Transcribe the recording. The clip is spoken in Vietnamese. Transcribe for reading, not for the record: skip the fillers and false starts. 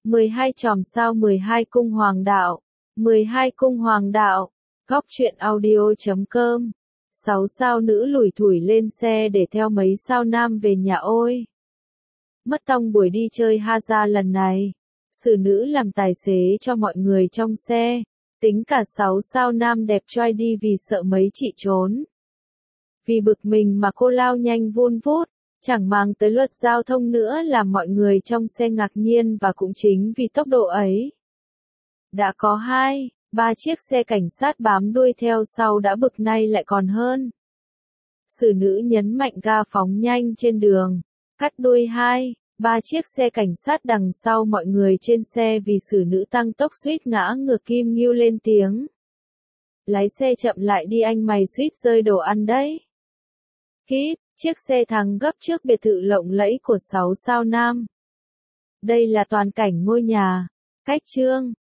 12 chòm sao 12 cung hoàng đạo. 12 cung hoàng đạo. Góc truyện audio.com. 6 sao nữ lủi thủi lên xe để theo mấy sao nam về nhà ôi. Mất tông buổi đi chơi Haza lần này. Xử nữ làm tài xế cho mọi người trong xe. Tính cả 6 sao nam đẹp trai đi vì sợ mấy chị trốn. Vì bực mình mà cô lao nhanh vun vút. Chẳng mang tới luật giao thông nữa làm mọi người trong xe ngạc nhiên và cũng chính vì tốc độ ấy. Đã có 2-3 chiếc xe cảnh sát bám đuôi theo sau đã bực nay lại còn hơn. Xử nữ nhấn mạnh ga phóng nhanh trên đường, cắt đuôi 2-3 chiếc xe cảnh sát đằng sau mọi người trên xe vì xử nữ tăng tốc suýt ngã ngược Kim Ngưu lên tiếng. Lái xe chậm lại đi anh mày suýt rơi đồ ăn đấy. Kít, chiếc xe thắng gấp trước biệt thự lộng lẫy của 6 sao nam. Đây là toàn cảnh ngôi nhà. Cách chương